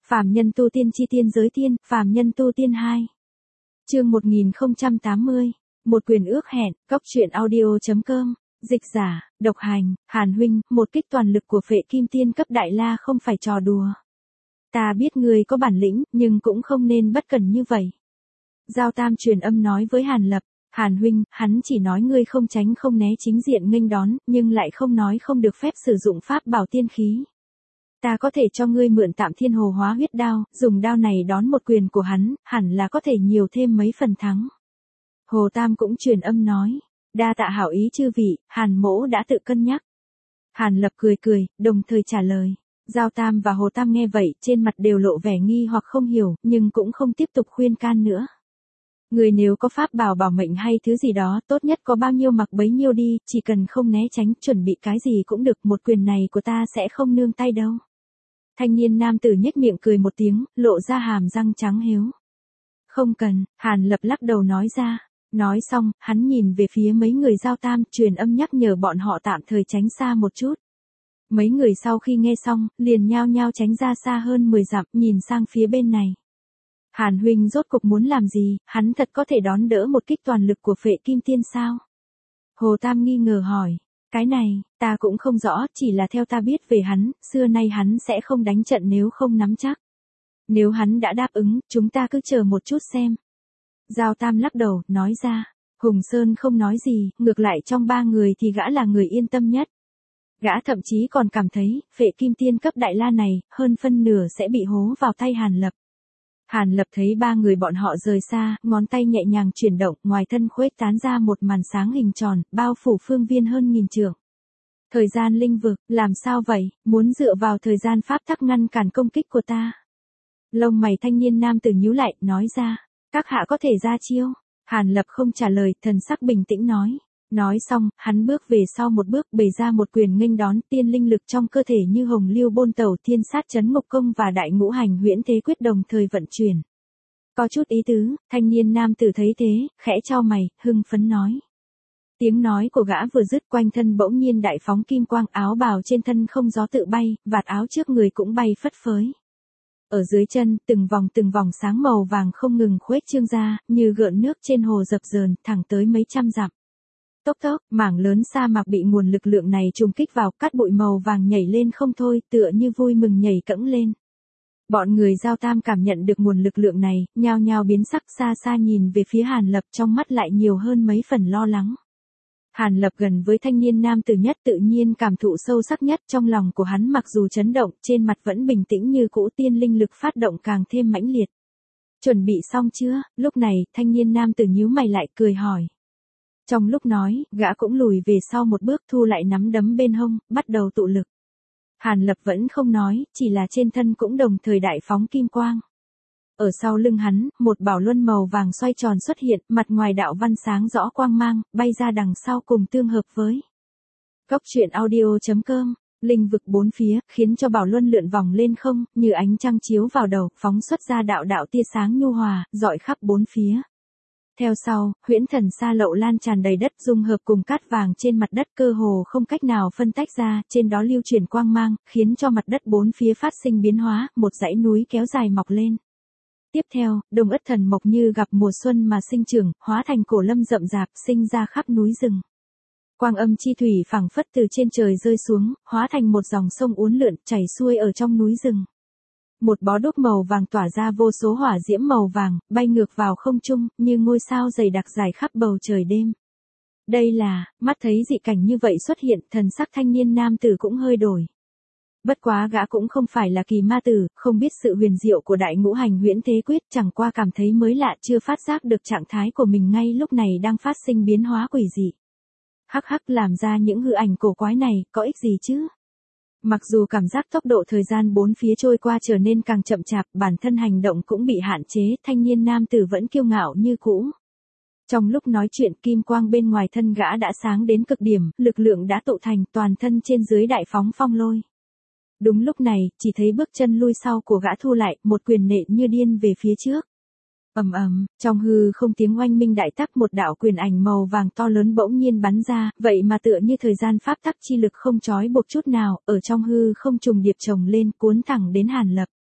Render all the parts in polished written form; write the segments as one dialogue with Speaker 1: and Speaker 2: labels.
Speaker 1: Phàm nhân tu tiên chi tiên giới tiên, phàm nhân tu tiên 2. Chương 1080. Một quyền ước hẹn, Cốc truyện audio.com. Dịch giả, độc hành, Hàn huynh, một kích toàn lực của Phệ Kim Tiên cấp đại la không phải trò đùa. Ta biết ngươi có bản lĩnh, nhưng cũng không nên bất cẩn như vậy. Giao Tam truyền âm nói với Hàn Lập, Hàn huynh, hắn chỉ nói ngươi không tránh không né chính diện nghênh đón, nhưng lại không nói không được phép sử dụng pháp bảo tiên khí. Ta có thể cho ngươi mượn tạm thiên hồ hóa huyết đao, dùng đao này đón một quyền của hắn, hẳn là có thể nhiều thêm mấy phần thắng. Hồ Tam cũng truyền âm nói, đa tạ hảo ý chư vị, Hàn mỗ đã tự cân nhắc. Hàn Lập cười cười, đồng thời trả lời. Giao Tam và Hồ Tam nghe vậy, trên mặt đều lộ vẻ nghi hoặc không hiểu, nhưng cũng không tiếp tục khuyên can nữa. Người nếu có pháp bảo bảo mệnh hay thứ gì đó, tốt nhất có bao nhiêu mặc bấy nhiêu đi, chỉ cần không né tránh, chuẩn bị cái gì cũng được, một quyền này của ta sẽ không nương tay đâu. Thanh niên nam tử nhếch miệng cười một tiếng, lộ ra hàm răng trắng héo. Không cần, Hàn Lập lắc đầu nói ra. Nói xong, hắn nhìn về phía mấy người Giao Tam, truyền âm nhắc nhở bọn họ tạm thời tránh xa một chút. Mấy người sau khi nghe xong, liền nhao nhao tránh ra xa hơn 10 dặm, nhìn sang phía bên này. Hàn huynh rốt cục muốn làm gì, hắn thật có thể đón đỡ một kích toàn lực của Phệ Kim Tiên sao? Hồ Tam nghi ngờ hỏi, cái này, ta cũng không rõ, chỉ là theo ta biết về hắn, xưa nay hắn sẽ không đánh trận nếu không nắm chắc. Nếu hắn đã đáp ứng, chúng ta cứ chờ một chút xem. Giao Tam lắc đầu, nói ra, Hùng Sơn không nói gì, ngược lại trong ba người thì gã là người yên tâm nhất. Gã thậm chí còn cảm thấy, Phệ Kim Tiên cấp đại la này, hơn phân nửa sẽ bị hố vào tay Hàn Lập. Hàn Lập thấy ba người bọn họ rời xa, ngón tay nhẹ nhàng chuyển động, ngoài thân khuếch tán ra một màn sáng hình tròn, bao phủ phương viên hơn 1000 trượng. Thời gian linh vực, làm sao vậy, muốn dựa vào thời gian pháp tắc ngăn cản công kích của ta. Lông mày thanh niên nam tử nhíu lại, nói ra, các hạ có thể ra chiêu. Hàn Lập không trả lời, thần sắc bình tĩnh nói. Nói xong, hắn bước về sau một bước, bày ra một quyền nghênh đón, tiên linh lực trong cơ thể như hồng lưu bôn tẩu, thiên sát chấn ngục công và đại ngũ hành huyễn thế quyết đồng thời vận chuyển. Có chút ý tứ, thanh niên nam tử thấy thế, khẽ chau mày, hưng phấn nói. Tiếng nói của gã vừa dứt, quanh thân bỗng nhiên đại phóng kim quang, áo bào trên thân không gió tự bay, vạt áo trước người cũng bay phất phới. Ở dưới chân, từng vòng sáng màu vàng không ngừng khuếch trương ra, như gợn nước trên hồ dập dờn, thẳng tới mấy trăm dặm. Tốc tốc, mảng lớn sa mạc bị nguồn lực lượng này trùng kích vào, cát bụi màu vàng nhảy lên không thôi, tựa như vui mừng nhảy cẫng lên. Bọn người Giao Tam cảm nhận được nguồn lực lượng này, nhao nhao biến sắc, xa xa nhìn về phía Hàn Lập, trong mắt lại nhiều hơn mấy phần lo lắng. Hàn Lập gần với thanh niên nam tử nhất, tự nhiên cảm thụ sâu sắc nhất, trong lòng của hắn mặc dù chấn động, trên mặt vẫn bình tĩnh như cũ, tiên linh lực phát động càng thêm mãnh liệt. Chuẩn bị xong chưa? Lúc này, thanh niên nam tử nhíu mày lại, cười hỏi. Trong lúc nói, gã cũng lùi về sau một bước, thu lại nắm đấm bên hông, bắt đầu tụ lực. Hàn Lập vẫn không nói, chỉ là trên thân cũng đồng thời đại phóng kim quang. Ở sau lưng hắn, một bảo luân màu vàng xoay tròn xuất hiện, mặt ngoài đạo văn sáng rõ quang mang, bay ra đằng sau cùng tương hợp với. Cốc truyện audio.com, linh vực bốn phía, khiến cho bảo luân lượn vòng lên không, như ánh trăng chiếu vào đầu, phóng xuất ra đạo đạo tia sáng nhu hòa, rọi khắp bốn phía. Theo sau, huyễn thần sa lậu lan tràn đầy đất, dung hợp cùng cát vàng trên mặt đất, cơ hồ không cách nào phân tách ra, trên đó lưu chuyển quang mang, khiến cho mặt đất bốn phía phát sinh biến hóa, một dãy núi kéo dài mọc lên. Tiếp theo, Đông Ất Thần Mộc như gặp mùa xuân mà sinh trưởng, hóa thành cổ lâm rậm rạp, sinh ra khắp núi rừng. Quang âm chi thủy phảng phất từ trên trời rơi xuống, hóa thành một dòng sông uốn lượn, chảy xuôi ở trong núi rừng. Một bó đuốc màu vàng tỏa ra vô số hỏa diễm màu vàng, bay ngược vào không trung, như ngôi sao dày đặc dài khắp bầu trời đêm. Đây là, mắt thấy dị cảnh như vậy xuất hiện, thần sắc thanh niên nam tử cũng hơi đổi. Bất quá gã cũng không phải là kỳ ma tử, không biết sự huyền diệu của đại ngũ hành huyễn thế quyết, chẳng qua cảm thấy mới lạ, chưa phát giác được trạng thái của mình ngay lúc này đang phát sinh biến hóa quỷ dị. Hắc hắc, làm ra những hư ảnh cổ quái này, có ích gì chứ? Mặc dù cảm giác tốc độ thời gian bốn phía trôi qua trở nên càng chậm chạp, bản thân hành động cũng bị hạn chế, thanh niên nam tử vẫn kiêu ngạo như cũ. Trong lúc nói chuyện, kim quang bên ngoài thân gã đã sáng đến cực điểm, lực lượng đã tụ thành, toàn thân trên dưới đại phóng phong lôi. Đúng lúc này, chỉ thấy bước chân lui sau của gã thu lại, một quyền nện như điên về phía trước. Ầm ầm, trong hư không tiếng oanh minh đại tắc, một đạo quyền ảnh màu vàng to lớn bỗng nhiên bắn ra, vậy mà tựa như thời gian pháp tắc chi lực không trói buộc chút nào, ở trong hư không trùng điệp chồng lên, cuốn thẳng đến Hàn Lập.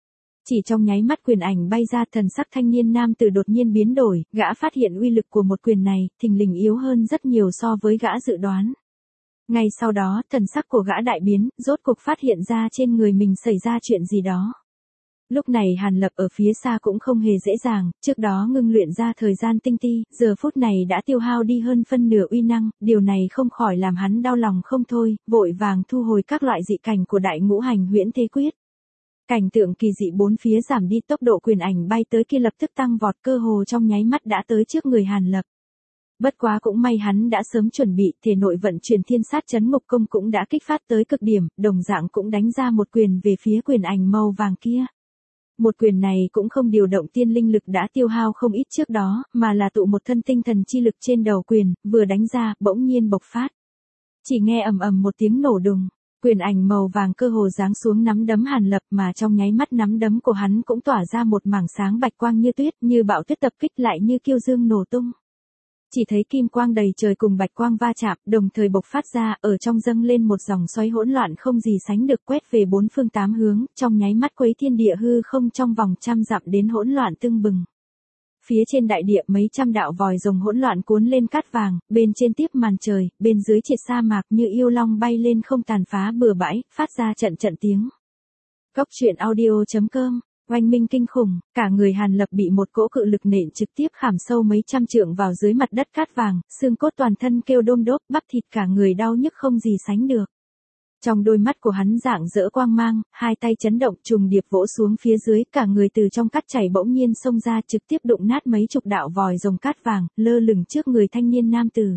Speaker 1: Chỉ trong nháy mắt quyền ảnh bay ra, thần sắc thanh niên nam tử đột nhiên biến đổi, gã phát hiện uy lực của một quyền này, thình lình yếu hơn rất nhiều so với gã dự đoán. Ngay sau đó, thần sắc của gã đại biến, rốt cuộc phát hiện ra trên người mình xảy ra chuyện gì đó. Lúc này Hàn Lập ở phía xa cũng không hề dễ dàng, trước đó ngưng luyện ra thời gian tinh ti, giờ phút này đã tiêu hao đi hơn phân nửa uy năng, điều này không khỏi làm hắn đau lòng không thôi, vội vàng thu hồi các loại dị cảnh của đại ngũ hành huyễn thế quyết. Cảnh tượng kỳ dị bốn phía giảm đi, tốc độ quyền ảnh bay tới kia lập tức tăng vọt, cơ hồ trong nháy mắt đã tới trước người Hàn Lập. Bất quá cũng may hắn đã sớm chuẩn bị, thể nội vận chuyển thiên sát chấn ngục công cũng đã kích phát tới cực điểm, đồng dạng cũng đánh ra một quyền về phía quyền ảnh màu vàng kia. Một quyền này cũng không điều động tiên linh lực đã tiêu hao không ít trước đó, mà là tụ một thân tinh thần chi lực trên đầu quyền, vừa đánh ra, bỗng nhiên bộc phát. Chỉ nghe ầm ầm một tiếng nổ đùng, quyền ảnh màu vàng cơ hồ giáng xuống nắm đấm Hàn Lập, mà trong nháy mắt nắm đấm của hắn cũng tỏa ra một mảng sáng bạch quang như tuyết, như bão tuyết tập kích lại như kiêu dương nổ tung. Chỉ thấy kim quang đầy trời cùng bạch quang va chạm, đồng thời bộc phát ra, ở trong dâng lên một dòng xoáy hỗn loạn không gì sánh được, quét về bốn phương tám hướng, trong nháy mắt quấy thiên địa hư không trong vòng trăm dặm đến hỗn loạn tưng bừng. Phía trên đại địa mấy trăm đạo vòi rồng hỗn loạn cuốn lên cát vàng, bên trên tiếp màn trời, bên dưới triệt sa mạc như yêu long bay lên không, tàn phá bừa bãi, phát ra trận trận tiếng. Cốc truyện audio.com. Oanh minh kinh khủng, cả người Hàn Lập bị một cỗ cự lực nện trực tiếp khảm sâu mấy trăm trượng vào dưới mặt đất cát vàng, xương cốt toàn thân kêu đôm đốp, bắp thịt cả người đau nhức không gì sánh được. Trong đôi mắt của hắn rạng rỡ quang mang, hai tay chấn động trùng điệp vỗ xuống phía dưới, cả người từ trong cát chảy bỗng nhiên xông ra, trực tiếp đụng nát mấy chục đạo vòi rồng cát vàng, lơ lửng trước người thanh niên nam tử.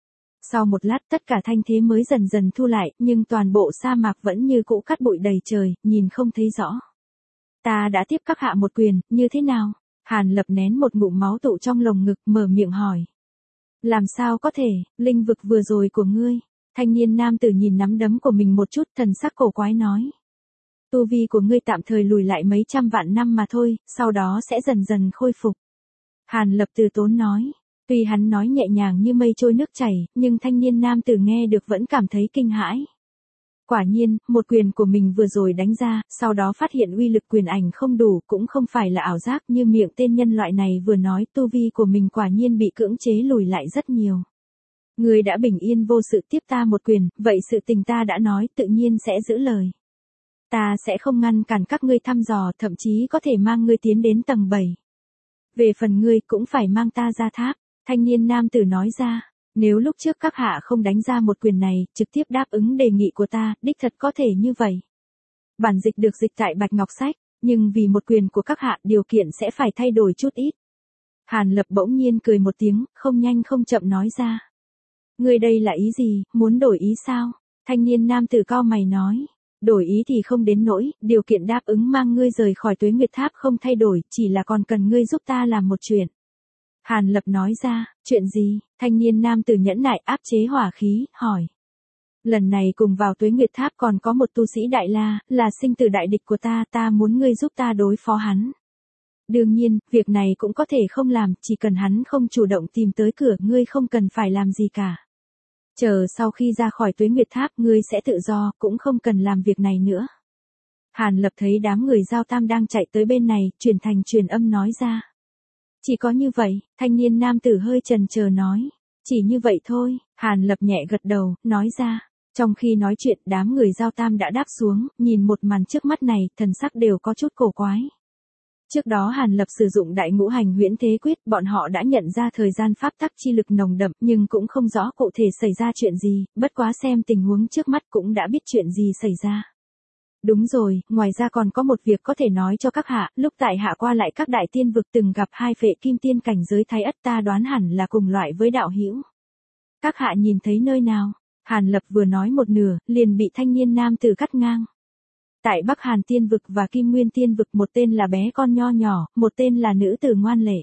Speaker 1: Sau một lát tất cả thanh thế mới dần dần thu lại, nhưng toàn bộ sa mạc vẫn như cũ cát bụi đầy trời, nhìn không thấy rõ. Ta đã tiếp các hạ một quyền, như thế nào? Hàn Lập nén một ngụm máu tụ trong lồng ngực, mở miệng hỏi. Làm sao có thể, linh vực vừa rồi của ngươi? Thanh niên nam tử nhìn nắm đấm của mình một chút, thần sắc cổ quái nói. Tu vi của ngươi tạm thời lùi lại mấy trăm vạn năm mà thôi, sau đó sẽ dần dần khôi phục. Hàn Lập từ tốn nói. Tuy hắn nói nhẹ nhàng như mây trôi nước chảy, nhưng thanh niên nam tử nghe được vẫn cảm thấy kinh hãi. Quả nhiên, một quyền của mình vừa rồi đánh ra, sau đó phát hiện uy lực quyền ảnh không đủ, cũng không phải là ảo giác như miệng tên nhân loại này vừa nói, tu vi của mình quả nhiên bị cưỡng chế lùi lại rất nhiều. Ngươi đã bình yên vô sự tiếp ta một quyền, vậy sự tình ta đã nói tự nhiên sẽ giữ lời. Ta sẽ không ngăn cản các ngươi thăm dò, thậm chí có thể mang ngươi tiến đến tầng 7. Về phần ngươi cũng phải mang ta ra tháp, thanh niên nam tử nói ra. Nếu lúc trước các hạ không đánh ra một quyền này, trực tiếp đáp ứng đề nghị của ta, đích thật có thể như vậy. Bản dịch được dịch tại Bạch Ngọc Sách, nhưng vì một quyền của các hạ, điều kiện sẽ phải thay đổi chút ít. Hàn Lập bỗng nhiên cười một tiếng, không nhanh không chậm nói ra. Ngươi đây là ý gì, muốn đổi ý sao? Thanh niên nam tử cau mày nói. Đổi ý thì không đến nỗi, điều kiện đáp ứng mang ngươi rời khỏi Tuế Nguyệt Tháp không thay đổi, chỉ là còn cần ngươi giúp ta làm một chuyện. Hàn Lập nói ra, chuyện gì? Thanh niên nam tử nhẫn nại áp chế hỏa khí, hỏi. Lần này cùng vào Tuế Nguyệt Tháp còn có một tu sĩ Đại La, là sinh tử đại địch của ta muốn ngươi giúp ta đối phó hắn. Đương nhiên, việc này cũng có thể không làm, chỉ cần hắn không chủ động tìm tới cửa, ngươi không cần phải làm gì cả. Chờ sau khi ra khỏi Tuế Nguyệt Tháp, ngươi sẽ tự do, cũng không cần làm việc này nữa. Hàn Lập thấy đám người Giao Tam đang chạy tới bên này, truyền thành truyền âm nói ra. Chỉ có như vậy, thanh niên nam tử hơi chần chờ nói. Chỉ như vậy thôi, Hàn Lập nhẹ gật đầu, nói ra. Trong khi nói chuyện, đám người Giao Tam đã đáp xuống, nhìn một màn trước mắt này, thần sắc đều có chút cổ quái. Trước đó Hàn Lập sử dụng đại ngũ hành huyễn thế quyết, bọn họ đã nhận ra thời gian pháp tắc chi lực nồng đậm, nhưng cũng không rõ cụ thể xảy ra chuyện gì, bất quá xem tình huống trước mắt cũng đã biết chuyện gì xảy ra. Đúng rồi, ngoài ra còn có một việc có thể nói cho các hạ, lúc tại hạ qua lại các đại tiên vực từng gặp hai phệ kim tiên cảnh giới Thái Ất, ta đoán hẳn là cùng loại với đạo hữu. Các hạ nhìn thấy nơi nào? Hàn Lập vừa nói một nửa, liền bị thanh niên nam tử cắt ngang. Tại Bắc Hàn tiên vực và Kim Nguyên tiên vực, một tên là bé con nho nhỏ, một tên là nữ tử ngoan lệ.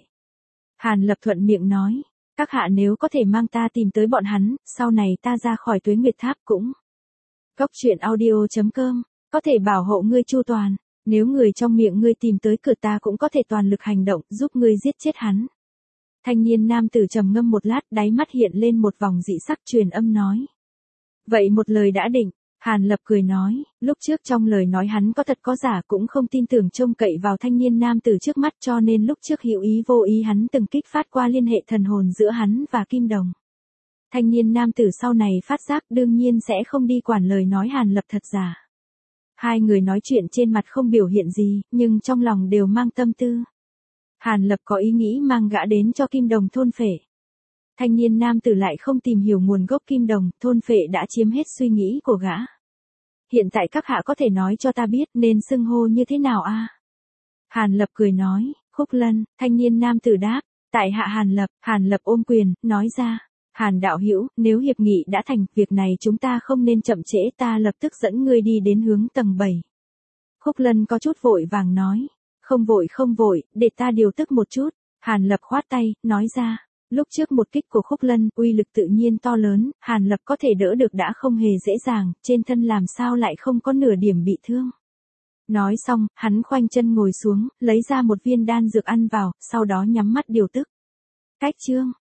Speaker 1: Hàn Lập thuận miệng nói, các hạ nếu có thể mang ta tìm tới bọn hắn, sau này ta ra khỏi Tuế Nguyệt Tháp cũng. Cốc truyện audio.com, có thể bảo hộ ngươi chu toàn, nếu người trong miệng ngươi tìm tới cửa ta cũng có thể toàn lực hành động, giúp ngươi giết chết hắn. Thanh niên nam tử trầm ngâm một lát, đáy mắt hiện lên một vòng dị sắc, truyền âm nói. Vậy một lời đã định. Hàn Lập cười nói, lúc trước trong lời nói hắn có thật có giả cũng không tin tưởng trông cậy vào thanh niên nam tử trước mắt cho nên lúc trước hữu ý vô ý hắn từng kích phát qua liên hệ thần hồn giữa hắn và Kim Đồng. Thanh niên nam tử sau này phát giác đương nhiên sẽ không đi quản lời nói Hàn Lập thật giả. Hai người nói chuyện trên mặt không biểu hiện gì, nhưng trong lòng đều mang tâm tư. Hàn Lập có ý nghĩ mang gã đến cho Kim Đồng thôn phệ. Thanh niên nam tử lại không tìm hiểu nguồn gốc Kim Đồng, thôn phệ đã chiếm hết suy nghĩ của gã. Hiện tại các hạ có thể nói cho ta biết nên xưng hô như thế nào a? Hàn Lập cười nói, Khúc Lân. Thanh niên nam tử đáp, tại hạ Hàn Lập ôm quyền, nói ra, Hàn đạo hữu, nếu hiệp nghị đã thành, việc này chúng ta không nên chậm trễ, ta lập tức dẫn ngươi đi đến hướng tầng 7. Khúc Lân có chút vội vàng nói, không vội, để ta điều tức một chút. Hàn Lập khoát tay, nói ra, lúc trước một kích của Khúc Lân, uy lực tự nhiên to lớn, Hàn Lập có thể đỡ được đã không hề dễ dàng, trên thân làm sao lại không có nửa điểm bị thương. Nói xong, hắn khoanh chân ngồi xuống, lấy ra một viên đan dược ăn vào, sau đó nhắm mắt điều tức. Cách chương